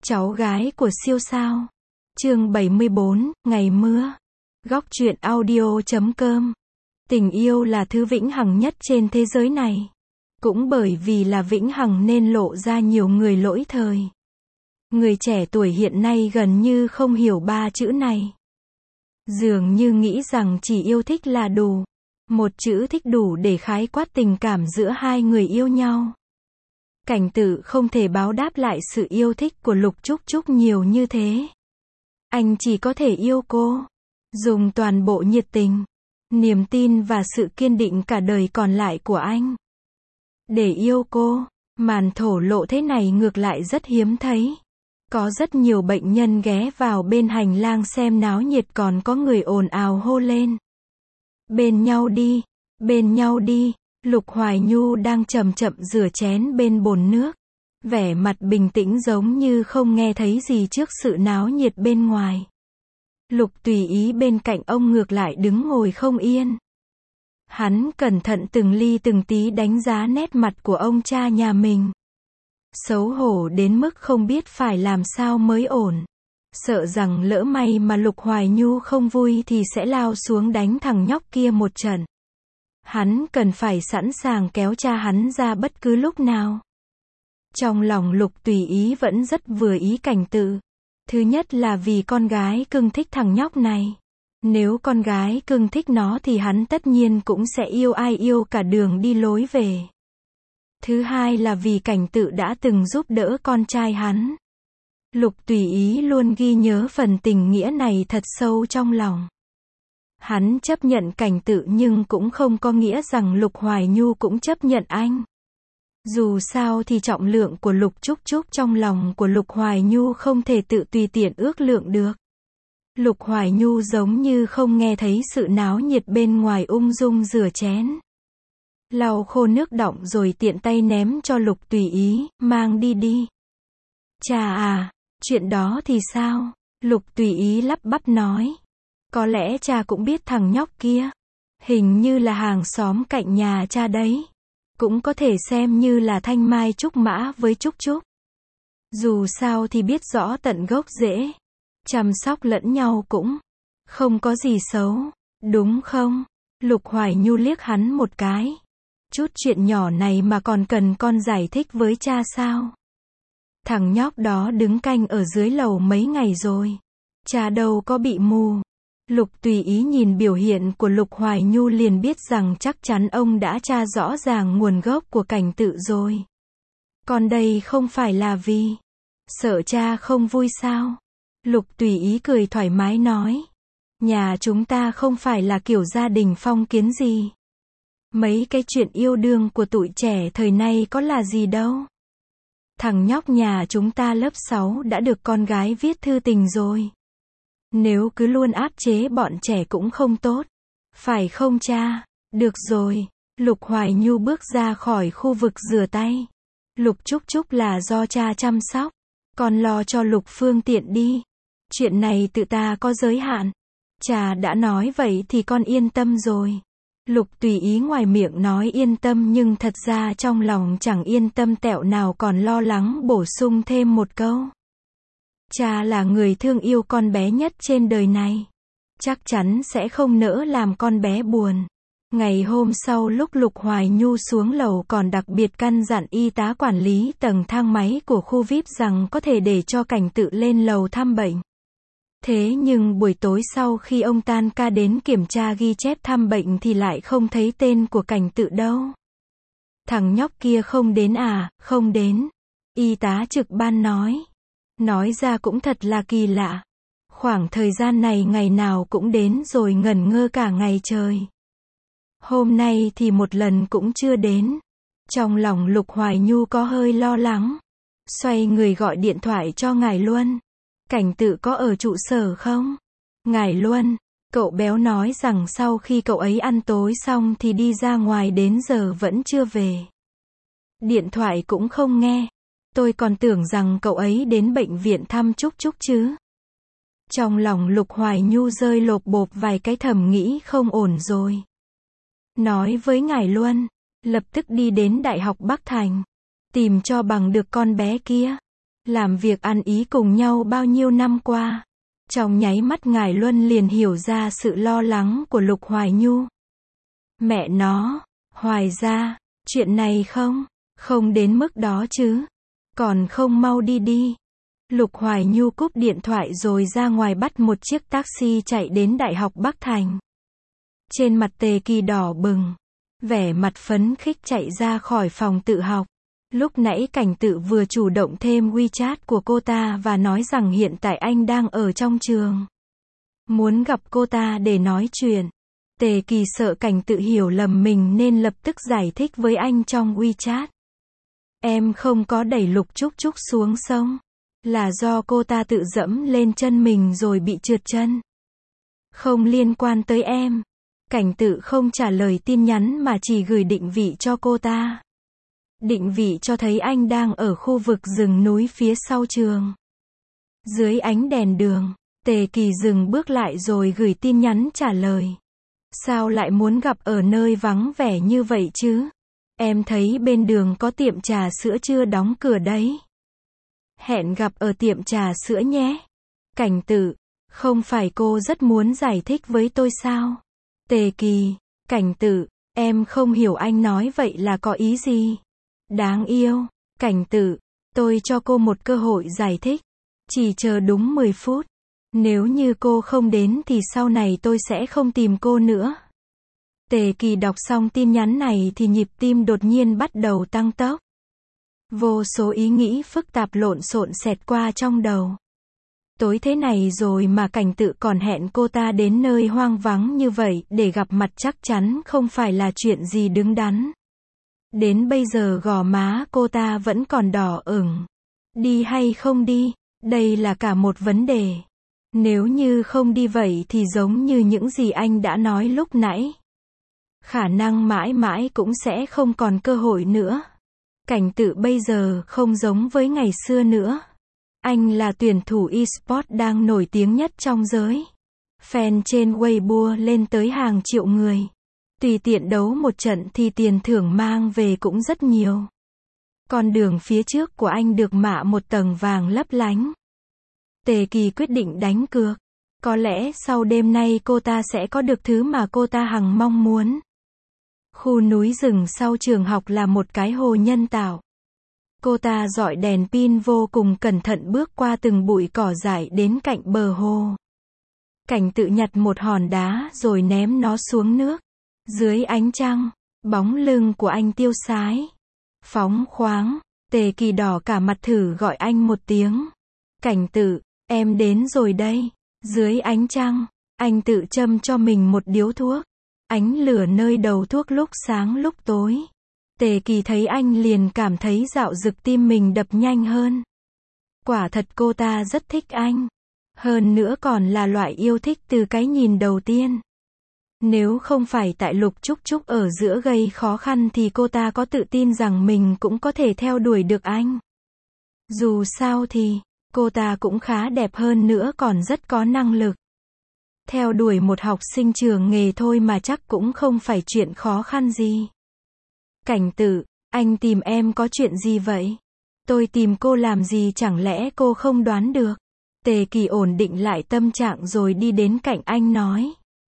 Cháu gái của siêu sao. Chương 74, ngày mưa. Góc truyện audio.com. Tình yêu là thứ vĩnh hằng nhất trên thế giới này. Cũng bởi vì là vĩnh hằng nên lộ ra nhiều người lỗi thời. Người trẻ tuổi hiện nay gần như không hiểu ba chữ này. Dường như nghĩ rằng chỉ yêu thích là đủ. Một chữ thích đủ để khái quát tình cảm giữa hai người yêu nhau. Cảnh Tự không thể báo đáp lại sự yêu thích của Lục Trúc Trúc nhiều như thế. Anh chỉ có thể yêu cô, dùng toàn bộ nhiệt tình, niềm tin và sự kiên định cả đời còn lại của anh. Để yêu cô, màn thổ lộ thế này ngược lại rất hiếm thấy. Có rất nhiều bệnh nhân ghé vào bên hành lang xem náo nhiệt, còn có người ồn ào hô lên. Bên nhau đi, bên nhau đi. Lục Hoài Nhu đang chậm chậm rửa chén bên bồn nước. Vẻ mặt bình tĩnh giống như không nghe thấy gì trước sự náo nhiệt bên ngoài. Lục Tùy Ý bên cạnh ông ngược lại đứng ngồi không yên. Hắn cẩn thận từng ly từng tí đánh giá nét mặt của ông cha nhà mình. Xấu hổ đến mức không biết phải làm sao mới ổn. Sợ rằng lỡ may mà Lục Hoài Nhu không vui thì sẽ lao xuống đánh thằng nhóc kia một trận. Hắn cần phải sẵn sàng kéo cha hắn ra bất cứ lúc nào. Trong lòng Lục Tùy Ý vẫn rất vừa ý Cảnh Tự. Thứ nhất là vì con gái cưng thích thằng nhóc này. Nếu con gái cưng thích nó thì hắn tất nhiên cũng sẽ yêu ai yêu cả đường đi lối về. Thứ hai là vì Cảnh Tự đã từng giúp đỡ con trai hắn. Lục Tùy Ý luôn ghi nhớ phần tình nghĩa này thật sâu trong lòng. Hắn chấp nhận Cảnh Tự nhưng cũng không có nghĩa rằng Lục Hoài Nhu cũng chấp nhận anh. Dù sao thì trọng lượng của Lục Trúc Trúc trong lòng của Lục Hoài Nhu không thể tự tùy tiện ước lượng được. Lục Hoài Nhu giống như không nghe thấy sự náo nhiệt bên ngoài, ung dung rửa chén. Lau khô nước đọng rồi tiện tay ném cho Lục Tùy Ý, mang đi đi. Chà à, chuyện đó thì sao? Lục Tùy Ý lắp bắp nói. Có lẽ cha cũng biết thằng nhóc kia. Hình như là hàng xóm cạnh nhà cha đấy. Cũng có thể xem như là thanh mai trúc mã với Trúc Trúc. Dù sao thì biết rõ tận gốc rễ. Chăm sóc lẫn nhau cũng không có gì xấu, đúng không? Lục Hoài Nhu liếc hắn một cái. Chút chuyện nhỏ này mà còn cần con giải thích với cha sao? Thằng nhóc đó đứng canh ở dưới lầu mấy ngày rồi. Cha đâu có bị mù. Lục Tùy Ý nhìn biểu hiện của Lục Hoài Nhu liền biết rằng chắc chắn ông đã tra rõ ràng nguồn gốc của Cảnh Tự rồi. Còn đây không phải là vì sợ cha không vui sao? Lục Tùy Ý cười thoải mái nói. Nhà chúng ta không phải là kiểu gia đình phong kiến gì. Mấy cái chuyện yêu đương của tụi trẻ thời nay có là gì đâu. Thằng nhóc nhà chúng ta lớp 6 đã được con gái viết thư tình rồi. Nếu cứ luôn áp chế bọn trẻ cũng không tốt. Phải không cha? Được rồi. Lục Hoài Nhu bước ra khỏi khu vực rửa tay. Lục Trúc Trúc là do cha chăm sóc. Con lo cho Lục phương tiện đi. Chuyện này tự ta có giới hạn. Cha đã nói vậy thì con yên tâm rồi. Lục Tùy Ý ngoài miệng nói yên tâm nhưng thật ra trong lòng chẳng yên tâm tẹo nào, còn lo lắng bổ sung thêm một câu. Cha là người thương yêu con bé nhất trên đời này. Chắc chắn sẽ không nỡ làm con bé buồn. Ngày hôm sau lúc Lục Hoài Nhu xuống lầu còn đặc biệt căn dặn y tá quản lý tầng thang máy của khu VIP rằng có thể để cho Cảnh Tự lên lầu thăm bệnh. Thế nhưng buổi tối sau khi ông tan ca đến kiểm tra ghi chép thăm bệnh thì lại không thấy tên của Cảnh Tự đâu. Thằng nhóc kia không đến à? Không đến. Y tá trực ban nói. Nói ra cũng thật là kỳ lạ. Khoảng thời gian này ngày nào cũng đến rồi ngẩn ngơ cả ngày trời. Hôm nay thì một lần cũng chưa đến. Trong lòng Lục Hoài Nhu có hơi lo lắng. Xoay người gọi điện thoại cho Ngải Luân. Cảnh Tự có ở trụ sở không? Ngải Luân, cậu béo nói rằng sau khi cậu ấy ăn tối xong thì đi ra ngoài đến giờ vẫn chưa về. Điện thoại cũng không nghe. Tôi còn tưởng rằng cậu ấy đến bệnh viện thăm Trúc Trúc chứ. Trong lòng Lục Hoài Nhu rơi lộp bộp vài cái, thầm nghĩ không ổn rồi. Nói với Ngải Luân, lập tức đi đến Đại học Bắc Thành. Tìm cho bằng được con bé kia. Làm việc ăn ý cùng nhau bao nhiêu năm qua. Trong nháy mắt Ngải Luân liền hiểu ra sự lo lắng của Lục Hoài Nhu. Mẹ nó, Hoài gia, chuyện này không đến mức đó chứ. Còn không mau đi đi. Lục Hoài Nhu cúp điện thoại rồi ra ngoài bắt một chiếc taxi chạy đến Đại học Bắc Thành. Trên mặt Tề Kỳ đỏ bừng, vẻ mặt phấn khích chạy ra khỏi phòng tự học. Lúc nãy Cảnh Tự vừa chủ động thêm WeChat của cô ta và nói rằng hiện tại anh đang ở trong trường. Muốn gặp cô ta để nói chuyện. Tề Kỳ sợ Cảnh Tự hiểu lầm mình nên lập tức giải thích với anh trong WeChat. Em không có đẩy Lục Trúc Trúc xuống sông. Là do cô ta tự dẫm lên chân mình rồi bị trượt chân. Không liên quan tới em. Cảnh Tự không trả lời tin nhắn mà chỉ gửi định vị cho cô ta. Định vị cho thấy anh đang ở khu vực rừng núi phía sau trường. Dưới ánh đèn đường, Tề Kỳ dừng bước lại rồi gửi tin nhắn trả lời. Sao lại muốn gặp ở nơi vắng vẻ như vậy chứ? Em thấy bên đường có tiệm trà sữa chưa đóng cửa đấy. Hẹn gặp ở tiệm trà sữa nhé. Cảnh Tự, không phải cô rất muốn giải thích với tôi sao? Tề Kỳ, Cảnh Tự, em không hiểu anh nói vậy là có ý gì. Đáng yêu, Cảnh Tự, tôi cho cô một cơ hội giải thích. Chỉ chờ đúng 10 phút. Nếu như cô không đến thì sau này tôi sẽ không tìm cô nữa. Tề Kỳ đọc xong tin nhắn này thì nhịp tim đột nhiên bắt đầu tăng tốc. Vô số ý nghĩ phức tạp lộn xộn xẹt qua trong đầu. Tối thế này rồi mà Cảnh Tự còn hẹn cô ta đến nơi hoang vắng như vậy để gặp mặt, chắc chắn không phải là chuyện gì đứng đắn. Đến bây giờ gò má cô ta vẫn còn đỏ ửng. Đi hay không đi, đây là cả một vấn đề. Nếu như không đi vậy thì giống như những gì anh đã nói lúc nãy. Khả năng mãi mãi cũng sẽ không còn cơ hội nữa. Cảnh Tự bây giờ không giống với ngày xưa nữa. Anh là tuyển thủ eSports đang nổi tiếng nhất trong giới. Fan trên Weibo lên tới hàng triệu người. Tùy tiện đấu một trận thì tiền thưởng mang về cũng rất nhiều. Con đường phía trước của anh được mạ một tầng vàng lấp lánh. Tề Kỳ quyết định đánh cược. Có lẽ sau đêm nay cô ta sẽ có được thứ mà cô ta hằng mong muốn. Khu núi rừng sau trường học là một cái hồ nhân tạo. Cô ta dọi đèn pin vô cùng cẩn thận bước qua từng bụi cỏ dại đến cạnh bờ hồ. Cảnh Tự nhặt một hòn đá rồi ném nó xuống nước. Dưới ánh trăng, bóng lưng của anh tiêu sái, phóng khoáng. Tề Kỳ đỏ cả mặt thử gọi anh một tiếng. Cảnh Tự, em đến rồi đây. Dưới ánh trăng, anh tự châm cho mình một điếu thuốc. Ánh lửa nơi đầu thuốc lúc sáng lúc tối. Tề Kỳ thấy anh liền cảm thấy dạo dực tim mình đập nhanh hơn. Quả thật cô ta rất thích anh. Hơn nữa còn là loại yêu thích từ cái nhìn đầu tiên. Nếu không phải tại Lục Trúc Trúc ở giữa gây khó khăn thì cô ta có tự tin rằng mình cũng có thể theo đuổi được anh. Dù sao thì, cô ta cũng khá đẹp hơn nữa còn rất có năng lực. Theo đuổi một học sinh trường nghề thôi mà chắc cũng không phải chuyện khó khăn gì. Cảnh Tự, anh tìm em có chuyện gì vậy? Tôi tìm cô làm gì chẳng lẽ cô không đoán được? Tề Kỳ ổn định lại tâm trạng rồi đi đến cạnh anh nói.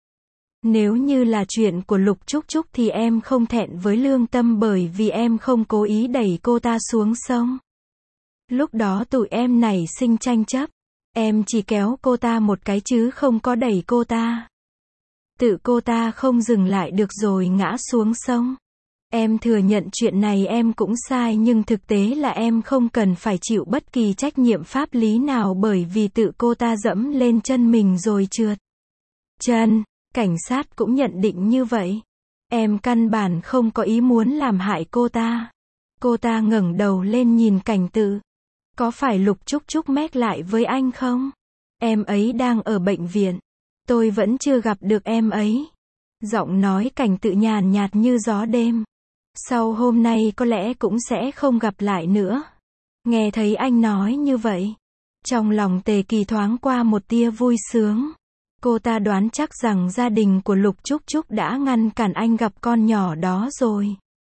Nếu như là chuyện của Lục Trúc Trúc thì em không thẹn với lương tâm bởi vì em không cố ý đẩy cô ta xuống sông. Lúc đó tụi em nảy sinh tranh chấp. Em chỉ kéo cô ta một cái chứ không có đẩy cô ta. Tự cô ta không dừng lại được rồi ngã xuống sông. Em thừa nhận chuyện này em cũng sai nhưng thực tế là em không cần phải chịu bất kỳ trách nhiệm pháp lý nào bởi vì tự cô ta dẫm lên chân mình rồi trượt chân. Cảnh sát cũng nhận định như vậy. Em căn bản không có ý muốn làm hại cô ta. Cô ta ngẩng đầu lên nhìn Cảnh Tự. Có phải Lục Trúc Trúc mét lại với anh không? Em ấy đang ở bệnh viện. Tôi vẫn chưa gặp được em ấy. Giọng nói Cảnh Tự nhàn nhạt như gió đêm. Sau hôm nay có lẽ cũng sẽ không gặp lại nữa. Nghe thấy anh nói như vậy. Trong lòng Tề Kỳ thoáng qua một tia vui sướng. Cô ta đoán chắc rằng gia đình của Lục Trúc Trúc đã ngăn cản anh gặp con nhỏ đó rồi.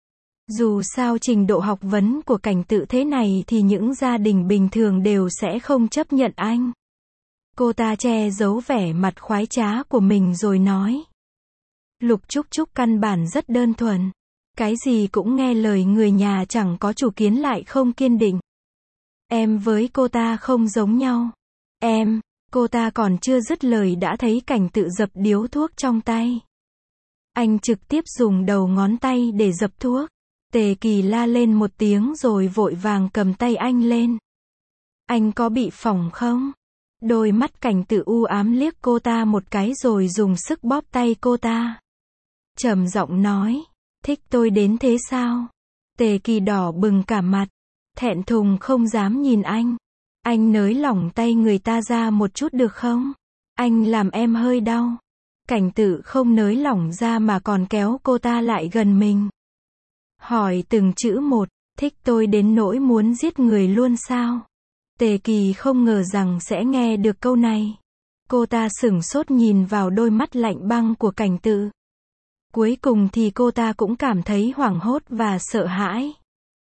Dù sao trình độ học vấn của Cảnh Tự thế này thì những gia đình bình thường đều sẽ không chấp nhận anh. Cô ta che giấu vẻ mặt khoái trá của mình rồi nói. Lục Trúc Trúc căn bản rất đơn thuần. Cái gì cũng nghe lời người nhà, chẳng có chủ kiến lại không kiên định. Em với cô ta không giống nhau. Cô ta còn chưa dứt lời đã thấy Cảnh Tự dập điếu thuốc trong tay. Anh trực tiếp dùng đầu ngón tay để dập thuốc. Tề Kỳ la lên một tiếng rồi vội vàng cầm tay anh lên. Anh có bị phỏng không? Đôi mắt Cảnh Tự u ám liếc cô ta một cái rồi dùng sức bóp tay cô ta. Trầm giọng nói, thích tôi đến thế sao? Tề Kỳ đỏ bừng cả mặt, thẹn thùng không dám nhìn anh. Anh nới lỏng tay người ta ra một chút được không? Anh làm em hơi đau. Cảnh Tự không nới lỏng ra mà còn kéo cô ta lại gần mình. Hỏi từng chữ một, thích tôi đến nỗi muốn giết người luôn sao? Tề Kỳ không ngờ rằng sẽ nghe được câu này. Cô ta sửng sốt nhìn vào đôi mắt lạnh băng của Cảnh Tự. Cuối cùng thì cô ta cũng cảm thấy hoảng hốt và sợ hãi.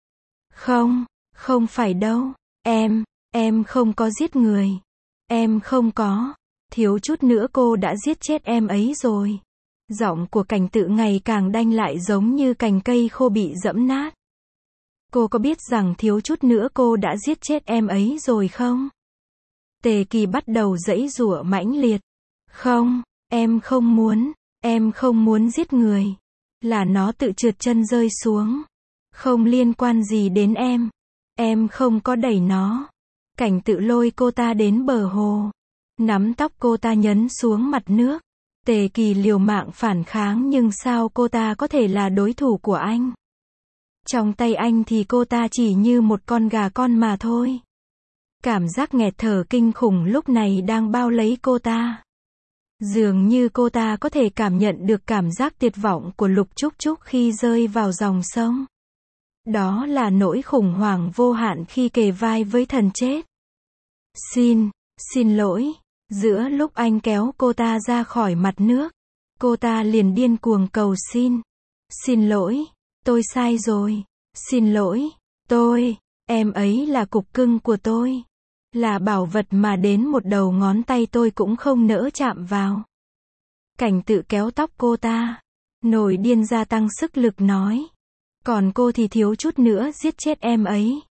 Không phải đâu. Em không có giết người. Em không có. Thiếu chút nữa cô đã giết chết em ấy rồi. Giọng của Cảnh Tự ngày càng đanh lại giống như cành cây khô bị dẫm nát. Cô có biết rằng thiếu chút nữa cô đã giết chết em ấy rồi không? Tề Kỳ bắt đầu giãy giụa mãnh liệt. Không, em không muốn giết người. Là nó tự trượt chân rơi xuống. Không liên quan gì đến em. Em không có đẩy nó. Cảnh Tự lôi cô ta đến bờ hồ. Nắm tóc cô ta nhấn xuống mặt nước. Tề Kỳ liều mạng phản kháng nhưng sao cô ta có thể là đối thủ của anh? Trong tay anh thì cô ta chỉ như một con gà con mà thôi. Cảm giác nghẹt thở kinh khủng lúc này đang bao lấy cô ta. Dường như cô ta có thể cảm nhận được cảm giác tuyệt vọng của Lục Trúc Trúc khi rơi vào dòng sông. Đó là nỗi khủng hoảng vô hạn khi kề vai với thần chết. Xin lỗi. Giữa lúc anh kéo cô ta ra khỏi mặt nước, cô ta liền điên cuồng cầu xin. Xin lỗi, tôi sai rồi. Xin lỗi, em ấy là cục cưng của tôi. Là bảo vật mà đến một đầu ngón tay tôi cũng không nỡ chạm vào. Cảnh Tự kéo tóc cô ta. Nổi điên gia tăng sức lực nói. Còn cô thì thiếu chút nữa giết chết em ấy.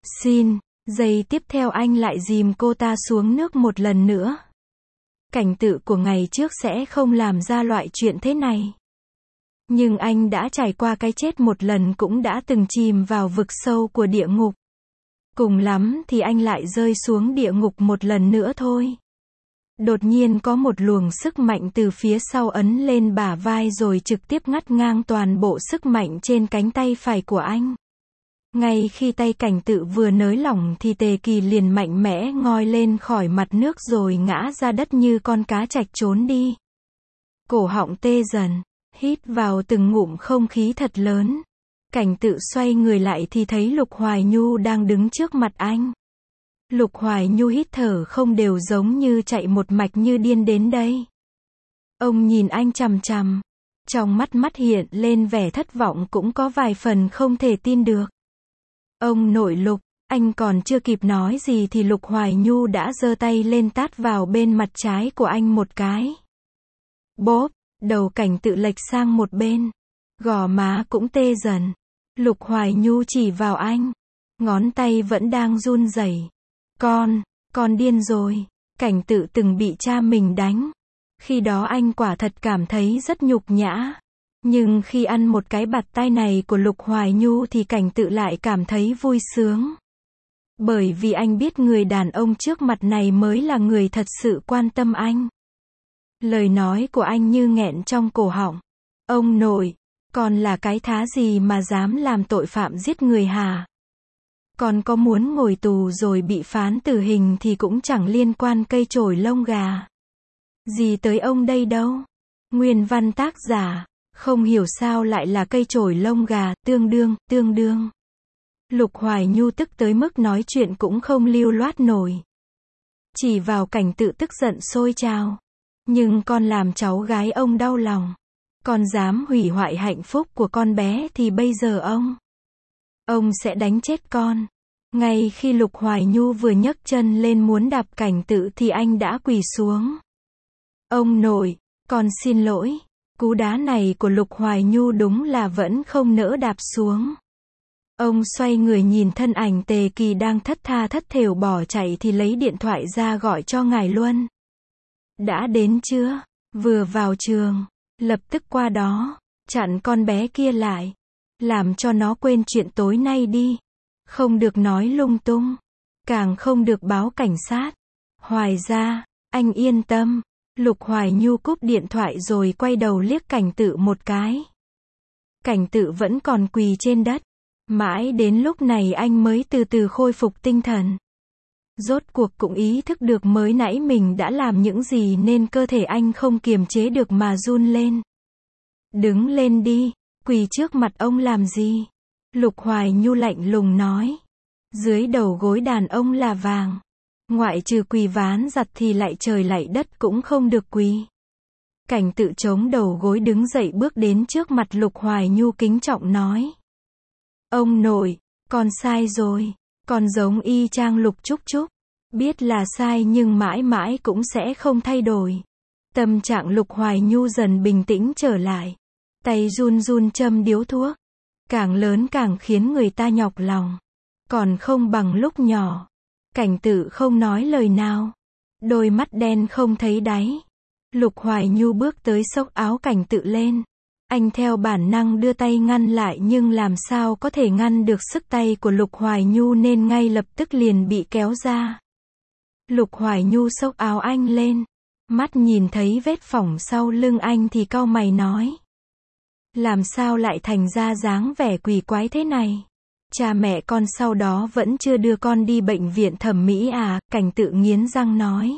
Giây tiếp theo anh lại dìm cô ta xuống nước một lần nữa. Cảnh Tự của ngày trước sẽ không làm ra loại chuyện thế này. Nhưng anh đã trải qua cái chết một lần, cũng đã từng chìm vào vực sâu của địa ngục. Cùng lắm thì anh lại rơi xuống địa ngục một lần nữa thôi. Đột nhiên có một luồng sức mạnh từ phía sau ấn lên bả vai rồi trực tiếp ngắt ngang toàn bộ sức mạnh trên cánh tay phải của anh. Ngay khi tay Cảnh Tự vừa nới lỏng thì Tề Kỳ liền mạnh mẽ ngoi lên khỏi mặt nước rồi ngã ra đất như con cá trạch trốn đi. Cổ họng tê dần, hít vào từng ngụm không khí thật lớn. Cảnh Tự xoay người lại thì thấy Lục Hoài Nhu đang đứng trước mặt anh. Lục Hoài Nhu hít thở không đều giống như chạy một mạch như điên đến đây. Ông nhìn anh chằm chằm. Trong mắt hiện lên vẻ thất vọng, cũng có vài phần không thể tin được. Ông nội Lục, anh còn chưa kịp nói gì thì Lục Hoài Nhu đã giơ tay lên tát vào bên mặt trái của anh một cái. Bốp, đầu Cảnh Tự lệch sang một bên. Gò má cũng tê dần. Lục Hoài Nhu chỉ vào anh. Ngón tay vẫn đang run rẩy. Con điên rồi. Cảnh Tự từng bị cha mình đánh. Khi đó anh quả thật cảm thấy rất nhục nhã. Nhưng khi ăn một cái bạt tai này của Lục Hoài Nhu thì Cảnh Tự lại cảm thấy vui sướng. Bởi vì anh biết người đàn ông trước mặt này mới là người thật sự quan tâm anh. Lời nói của anh như nghẹn trong cổ họng. Ông nội, con là cái thá gì mà dám làm tội phạm giết người hả? Con có muốn ngồi tù rồi bị phán tử hình thì cũng chẳng liên quan cây chổi lông gà gì tới ông đây đâu. Nguyên văn tác giả, không hiểu sao lại là cây chổi lông gà, tương đương. Lục Hoài Nhu tức tới mức nói chuyện cũng không lưu loát nổi. Chỉ vào Cảnh Tự tức giận sôi trào. Nhưng con làm cháu gái ông đau lòng. Con dám hủy hoại hạnh phúc của con bé thì bây giờ ông Ông sẽ đánh chết con. Ngay khi Lục Hoài Nhu vừa nhấc chân lên muốn đạp Cảnh Tự thì anh đã quỳ xuống. Ông nội, con xin lỗi. Cú đá này của Lục Hoài Nhu đúng là vẫn không nỡ đạp xuống. Ông xoay người nhìn thân ảnh Tề Kỳ đang thất tha thất thểu bỏ chạy thì lấy điện thoại ra gọi cho Ngải Luân. Đã đến chưa? Vừa vào trường, lập tức qua đó, chặn con bé kia lại. Làm cho nó quên chuyện tối nay đi. Không được nói lung tung. Càng không được báo cảnh sát. Hoài ra, anh yên tâm. Lục Hoài Nhu cúp điện thoại rồi quay đầu liếc Cảnh Tự một cái. Cảnh Tự vẫn còn quỳ trên đất. Mãi đến lúc này anh mới từ từ khôi phục tinh thần. Rốt cuộc cũng ý thức được mới nãy mình đã làm những gì nên cơ thể anh không kiềm chế được mà run lên. Đứng lên đi, quỳ trước mặt ông làm gì? Lục Hoài Nhu lạnh lùng nói. Dưới đầu gối đàn ông là vàng. Ngoại trừ quỳ ván giặt thì lại trời lại đất cũng không được quỳ. Cảnh Tự chống đầu gối đứng dậy bước đến trước mặt Lục Hoài Nhu kính trọng nói. Ông nội, con sai rồi. Con giống y chang Lục Trúc Trúc. Biết là sai nhưng mãi mãi cũng sẽ không thay đổi. Tâm trạng Lục Hoài Nhu dần bình tĩnh trở lại. Tay run run châm điếu thuốc. Càng lớn càng khiến người ta nhọc lòng. Còn không bằng lúc nhỏ. Cảnh Tự không nói lời nào. Đôi mắt đen không thấy đáy. Lục Hoài Nhu bước tới xốc áo Cảnh Tự lên. Anh theo bản năng đưa tay ngăn lại nhưng làm sao có thể ngăn được sức tay của Lục Hoài Nhu nên ngay lập tức liền bị kéo ra. Lục Hoài Nhu xốc áo anh lên. Mắt nhìn thấy vết phỏng sau lưng anh thì cau mày nói. Làm sao lại thành ra dáng vẻ quỷ quái thế này? Cha mẹ con sau đó vẫn chưa đưa con đi bệnh viện thẩm mỹ à? Cảnh Tự nghiến răng nói.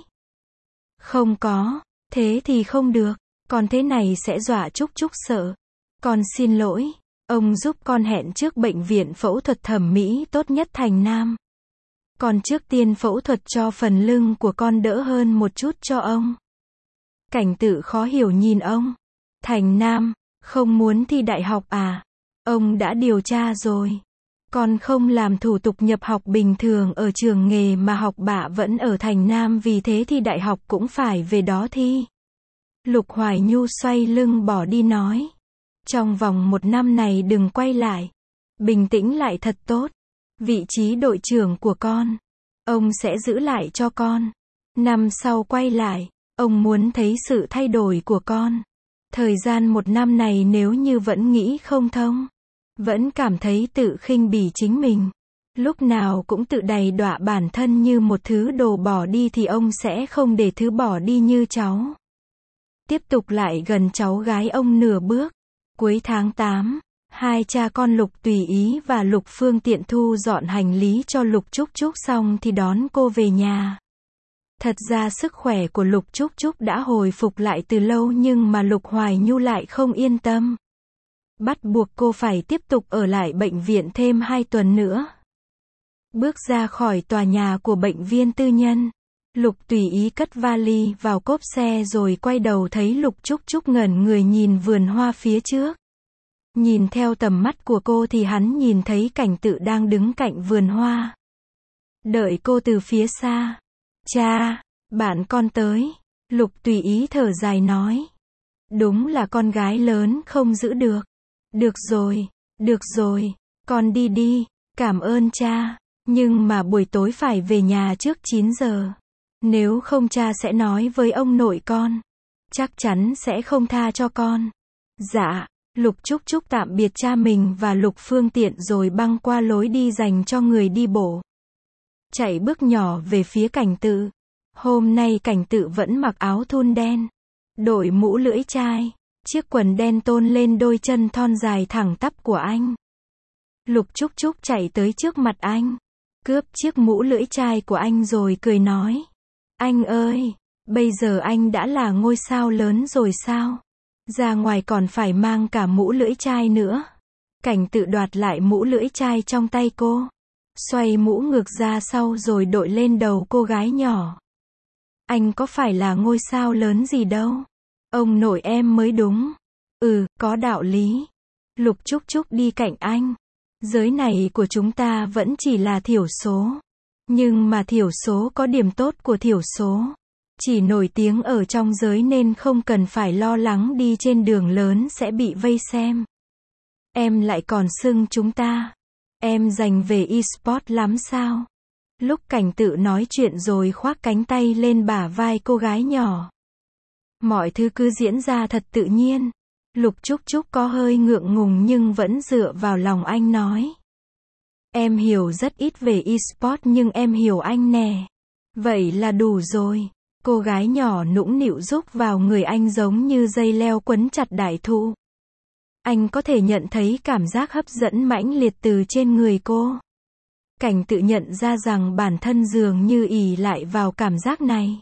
Không có, thế thì không được, con thế này sẽ dọa Trúc Trúc sợ. Con xin lỗi, ông giúp con hẹn trước bệnh viện phẫu thuật thẩm mỹ tốt nhất thành Nam. Con trước tiên phẫu thuật cho phần lưng của con đỡ hơn một chút cho ông. Cảnh Tự khó hiểu nhìn ông. Thành Nam, không muốn thi đại học à? Ông đã điều tra rồi. Con không làm thủ tục nhập học bình thường ở trường nghề mà học bạ vẫn ở thành Nam vì thế thì đại học cũng phải về đó thi. Lục Hoài Nhu xoay lưng bỏ đi nói. Trong vòng 1 năm này đừng quay lại. Bình tĩnh lại thật tốt. Vị trí đội trưởng của con, ông sẽ giữ lại cho con. Năm sau quay lại, ông muốn thấy sự thay đổi của con. Thời gian 1 năm này nếu như vẫn nghĩ không thông, vẫn cảm thấy tự khinh bỉ chính mình, lúc nào cũng tự đày đọa bản thân như một thứ đồ bỏ đi thì ông sẽ không để thứ bỏ đi như cháu. Tiếp tục lại gần cháu gái ông nửa bước. Cuối tháng 8, hai cha con Lục Tùy Ý và Lục Phương Tiện thu dọn hành lý cho Lục Trúc Trúc xong thì đón cô về nhà. Thật ra sức khỏe của Lục Trúc Trúc đã hồi phục lại từ lâu nhưng mà Lục Hoài Nhu lại không yên tâm. Bắt buộc cô phải tiếp tục ở lại bệnh viện thêm 2 tuần nữa. Bước ra khỏi tòa nhà của bệnh viện tư nhân, Lục Tùy Ý cất vali vào cốp xe rồi quay đầu thấy Lục Trúc Trúc ngẩn người nhìn vườn hoa phía trước. Nhìn theo tầm mắt của cô thì hắn nhìn thấy Cảnh Tự đang đứng cạnh vườn hoa. Đợi cô từ phía xa. Cha, bạn con tới. Lục Tùy Ý thở dài nói. Đúng là con gái lớn không giữ được. Được rồi, con đi đi, cảm ơn cha. Nhưng mà buổi tối phải về nhà trước 9 giờ. Nếu không cha sẽ nói với ông nội con. Chắc chắn sẽ không tha cho con. Dạ. Lục Trúc Trúc tạm biệt cha mình và Lục Phương Tiện rồi băng qua lối đi dành cho người đi bộ. Chạy bước nhỏ về phía Cảnh Tự. Hôm nay Cảnh Tự vẫn mặc áo thun đen, đội mũ lưỡi chai, chiếc quần đen tôn lên đôi chân thon dài thẳng tắp của anh. Lục Trúc Trúc chạy tới trước mặt anh, cướp chiếc mũ lưỡi chai của anh rồi cười nói. Anh ơi, bây giờ anh đã là ngôi sao lớn rồi sao? Ra ngoài còn phải mang cả mũ lưỡi chai nữa. Cảnh Tự đoạt lại mũ lưỡi chai trong tay cô, xoay mũ ngược ra sau rồi đội lên đầu cô gái nhỏ. Anh có phải là ngôi sao lớn gì đâu. Ông nội em mới đúng. Ừ, có đạo lý. Lục Trúc Trúc đi cạnh anh, Giới này của chúng ta vẫn chỉ là thiểu số. Nhưng mà thiểu số có điểm tốt của thiểu số. Chỉ nổi tiếng ở trong giới nên không cần phải lo lắng đi trên đường lớn sẽ bị vây xem. Em lại còn xưng chúng ta. Em dành về e-sport lắm sao? Lúc Cảnh Tự nói chuyện rồi khoác cánh tay lên bả vai cô gái nhỏ. Mọi thứ cứ diễn ra thật tự nhiên. Lục Trúc Trúc có hơi ngượng ngùng nhưng vẫn dựa vào lòng anh nói. Em hiểu rất ít về e-sport nhưng em hiểu anh nè. Vậy là đủ rồi. Cô gái nhỏ nũng nịu rúc vào người anh giống như dây leo quấn chặt đại thụ. Anh có thể nhận thấy cảm giác hấp dẫn mãnh liệt từ trên người cô. Cảnh Tự nhận ra rằng bản thân dường như ỷ lại vào cảm giác này.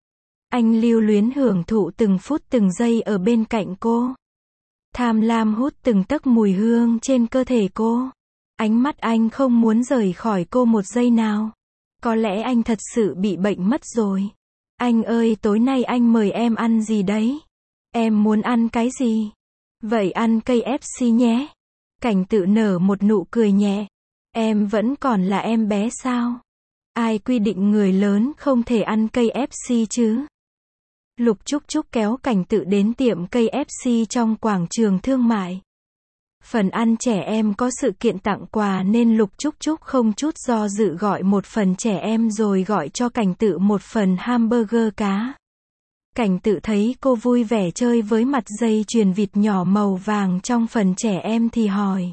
Anh lưu luyến hưởng thụ từng phút từng giây ở bên cạnh cô. Tham lam hút từng tấc mùi hương trên cơ thể cô. Ánh mắt anh không muốn rời khỏi cô một giây nào. Có lẽ anh thật sự bị bệnh mất rồi. Anh ơi, tối nay anh mời em ăn gì đấy? Em muốn ăn cái gì? Vậy ăn KFC nhé. Cảnh Tự nở một nụ cười nhẹ. Em vẫn còn là em bé sao? Ai quy định người lớn không thể ăn KFC chứ? Lục Trúc Trúc kéo Cảnh Tự đến tiệm KFC trong quảng trường thương mại. Phần ăn trẻ em có sự kiện tặng quà nên Lục Trúc Trúc không chút do dự gọi một phần trẻ em rồi gọi cho Cảnh Tự một phần hamburger cá. Cảnh Tự thấy cô vui vẻ chơi với mặt dây chuyền vịt nhỏ màu vàng trong phần trẻ em thì hỏi.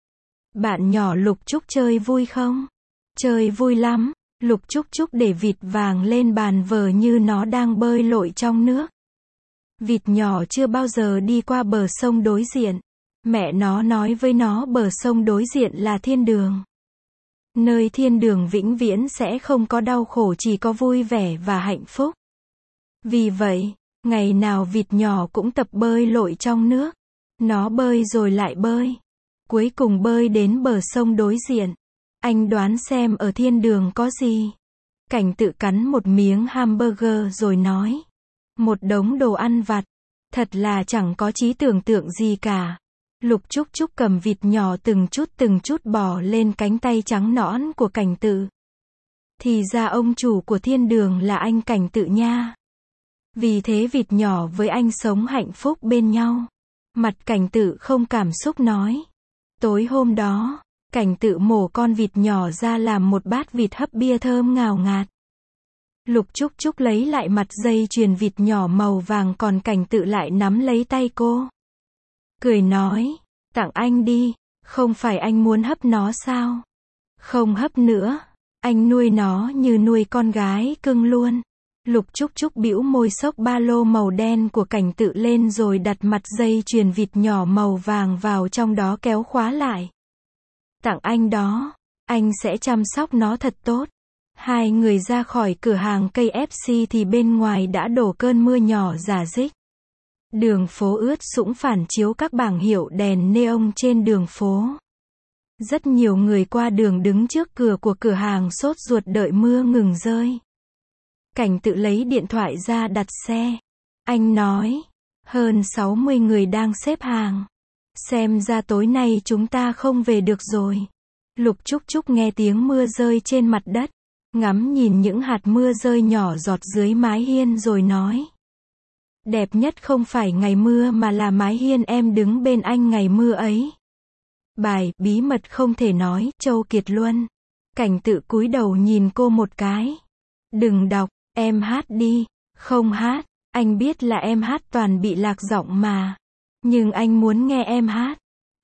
Bạn nhỏ Lục Trúc chơi vui không? Chơi vui lắm. Lục Trúc Trúc để vịt vàng lên bàn vờ như nó đang bơi lội trong nước. Vịt nhỏ chưa bao giờ đi qua bờ sông đối diện. Mẹ nó nói với nó bờ sông đối diện là thiên đường. Nơi thiên đường vĩnh viễn sẽ không có đau khổ, chỉ có vui vẻ và hạnh phúc. Vì vậy, ngày nào vịt nhỏ cũng tập bơi lội trong nước. Nó bơi rồi lại bơi. Cuối cùng bơi đến bờ sông đối diện. Anh đoán xem ở thiên đường có gì? Cảnh Tự cắn một miếng hamburger rồi nói. Một đống đồ ăn vặt. Thật là chẳng có trí tưởng tượng gì cả. Lục Trúc Trúc cầm vịt nhỏ từng chút bỏ lên cánh tay trắng nõn của Cảnh Tự. Thì ra ông chủ của thiên đường là anh Cảnh Tự nha. Vì thế vịt nhỏ với anh sống hạnh phúc bên nhau. Mặt Cảnh Tự không cảm xúc nói. Tối hôm đó, Cảnh Tự mổ con vịt nhỏ ra làm một bát vịt hấp bia thơm ngào ngạt. Lục Trúc Trúc lấy lại mặt dây chuyền vịt nhỏ màu vàng còn Cảnh Tự lại nắm lấy tay cô. Cười nói, tặng anh đi, không phải anh muốn hấp nó sao? Không hấp nữa, anh nuôi nó như nuôi con gái cưng luôn. Lục Trúc Trúc bĩu môi xốc ba lô màu đen của Cảnh Tự lên rồi đặt mặt dây chuyền vịt nhỏ màu vàng vào trong đó kéo khóa lại. Tặng anh đó, anh sẽ chăm sóc nó thật tốt. Hai người ra khỏi cửa hàng KFC thì bên ngoài đã đổ cơn mưa nhỏ rả rích. Đường phố ướt sũng phản chiếu các bảng hiệu đèn neon trên đường phố. Rất nhiều người qua đường đứng trước cửa của cửa hàng sốt ruột đợi mưa ngừng rơi. Cảnh Tự lấy điện thoại ra đặt xe. Anh nói, hơn 60 người đang xếp hàng. Xem ra tối nay chúng ta không về được rồi. Lục Trúc Trúc nghe tiếng mưa rơi trên mặt đất. Ngắm nhìn những hạt mưa rơi nhỏ giọt dưới mái hiên rồi nói. Đẹp nhất không phải ngày mưa mà là mái hiên em đứng bên anh ngày mưa ấy. Bài, bí mật không thể nói, Châu Kiệt Luân. Cảnh Tự cúi đầu nhìn cô một cái. Đừng đọc, em hát đi. Không hát, anh biết là em hát toàn bị lạc giọng mà. Nhưng anh muốn nghe em hát.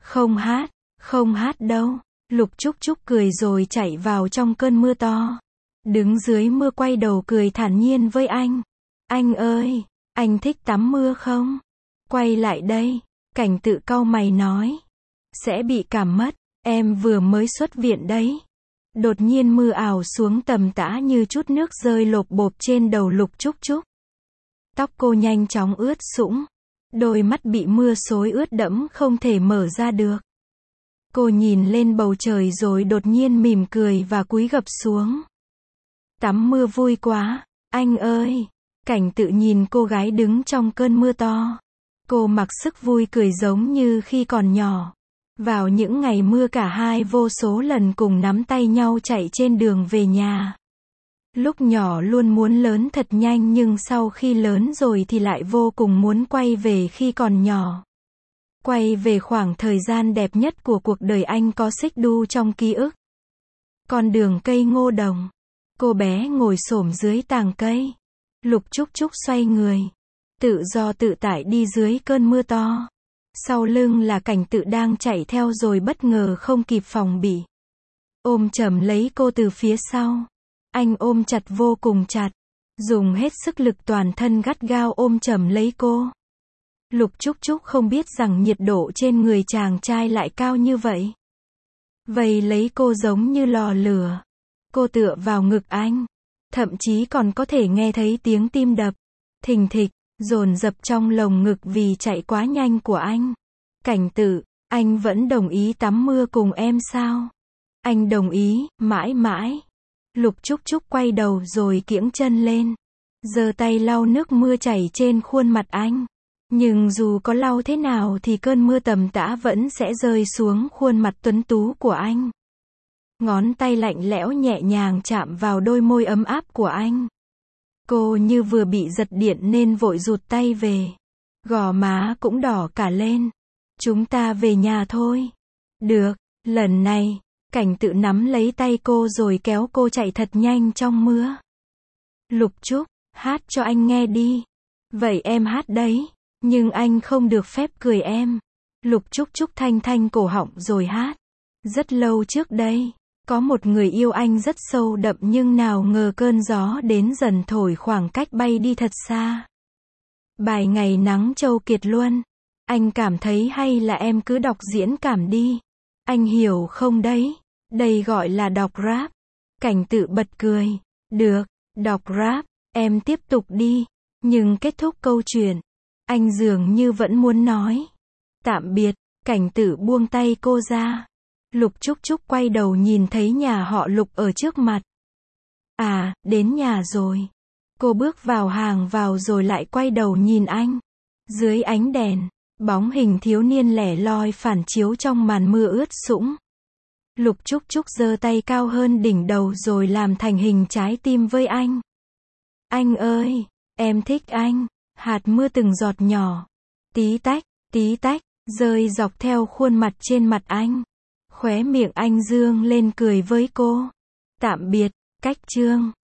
Không hát đâu. Lục Trúc Trúc cười rồi chạy vào trong cơn mưa to. Đứng dưới mưa quay đầu cười thản nhiên với anh. Anh ơi, anh thích tắm mưa không? Quay lại đây. Cảnh Tự cau mày nói. Sẽ bị cảm mất, em vừa mới xuất viện đấy. Đột nhiên mưa ào xuống tầm tã như chút nước rơi lộp bộp trên đầu Lục Trúc Trúc. Tóc cô nhanh chóng ướt sũng. Đôi mắt bị mưa xối ướt đẫm không thể mở ra được. Cô nhìn lên bầu trời rồi đột nhiên mỉm cười và cúi gập xuống. Tắm mưa vui quá, anh ơi. Cảnh Tự nhìn cô gái đứng trong cơn mưa to. Cô mặc sức vui cười giống như khi còn nhỏ. Vào những ngày mưa cả hai vô số lần cùng nắm tay nhau chạy trên đường về nhà. Lúc nhỏ luôn muốn lớn thật nhanh nhưng sau khi lớn rồi thì lại vô cùng muốn quay về khi còn nhỏ. Quay về khoảng thời gian đẹp nhất của cuộc đời anh có xích đu trong ký ức. Con đường cây ngô đồng. Cô bé ngồi xổm dưới tàng cây. Lục Trúc Trúc xoay người. Tự do tự tại đi dưới cơn mưa to. Sau lưng là Cảnh Tự đang chạy theo rồi bất ngờ không kịp phòng bị. Ôm chầm lấy cô từ phía sau. Anh ôm chặt vô cùng chặt. Dùng hết sức lực toàn thân gắt gao ôm chầm lấy cô. Lục Trúc Trúc không biết rằng nhiệt độ trên người chàng trai lại cao như vậy. Vây lấy cô giống như lò lửa. Cô tựa vào ngực anh. Thậm chí còn có thể nghe thấy tiếng tim đập. Thình thịch, dồn dập trong lồng ngực vì chạy quá nhanh của anh. Cảnh Tự, anh vẫn đồng ý tắm mưa cùng em sao? Anh đồng ý, mãi mãi. Lục Trúc Trúc quay đầu rồi kiễng chân lên. Giơ tay lau nước mưa chảy trên khuôn mặt anh. Nhưng dù có lau thế nào thì cơn mưa tầm tã vẫn sẽ rơi xuống khuôn mặt tuấn tú của anh. Ngón tay lạnh lẽo nhẹ nhàng chạm vào đôi môi ấm áp của anh. Cô như vừa bị giật điện nên vội rụt tay về. Gò má cũng đỏ cả lên. Chúng ta về nhà thôi. Được, lần này, Cảnh Tự nắm lấy tay cô rồi kéo cô chạy thật nhanh trong mưa. Lục Trúc, hát cho anh nghe đi. Vậy em hát đấy. Nhưng anh không được phép cười em. Lục Trúc Trúc thanh thanh cổ họng rồi hát. Rất lâu trước đây, có một người yêu anh rất sâu đậm nhưng nào ngờ cơn gió đến dần thổi khoảng cách bay đi thật xa. Bài Ngày Nắng Châu Kiệt Luân. Anh cảm thấy hay là em cứ đọc diễn cảm đi. Anh hiểu không đấy? Đây gọi là đọc rap. Cảnh Tự bật cười. Được, đọc rap, em tiếp tục đi. Nhưng kết thúc câu chuyện. Anh dường như vẫn muốn nói. Tạm biệt, Cảnh Tự buông tay cô ra. Lục Trúc Trúc quay đầu nhìn thấy nhà họ Lục ở trước mặt. À, đến nhà rồi. Cô bước vào hàng vào rồi lại quay đầu nhìn anh. Dưới ánh đèn, bóng hình thiếu niên lẻ loi phản chiếu trong màn mưa ướt sũng. Lục Trúc Trúc giơ tay cao hơn đỉnh đầu rồi làm thành hình trái tim với anh. Anh ơi, em thích anh. Hạt mưa từng giọt nhỏ. Tí tách, rơi dọc theo khuôn mặt trên mặt anh. Khóe miệng anh dương lên cười với cô. Tạm biệt, Cách Trương.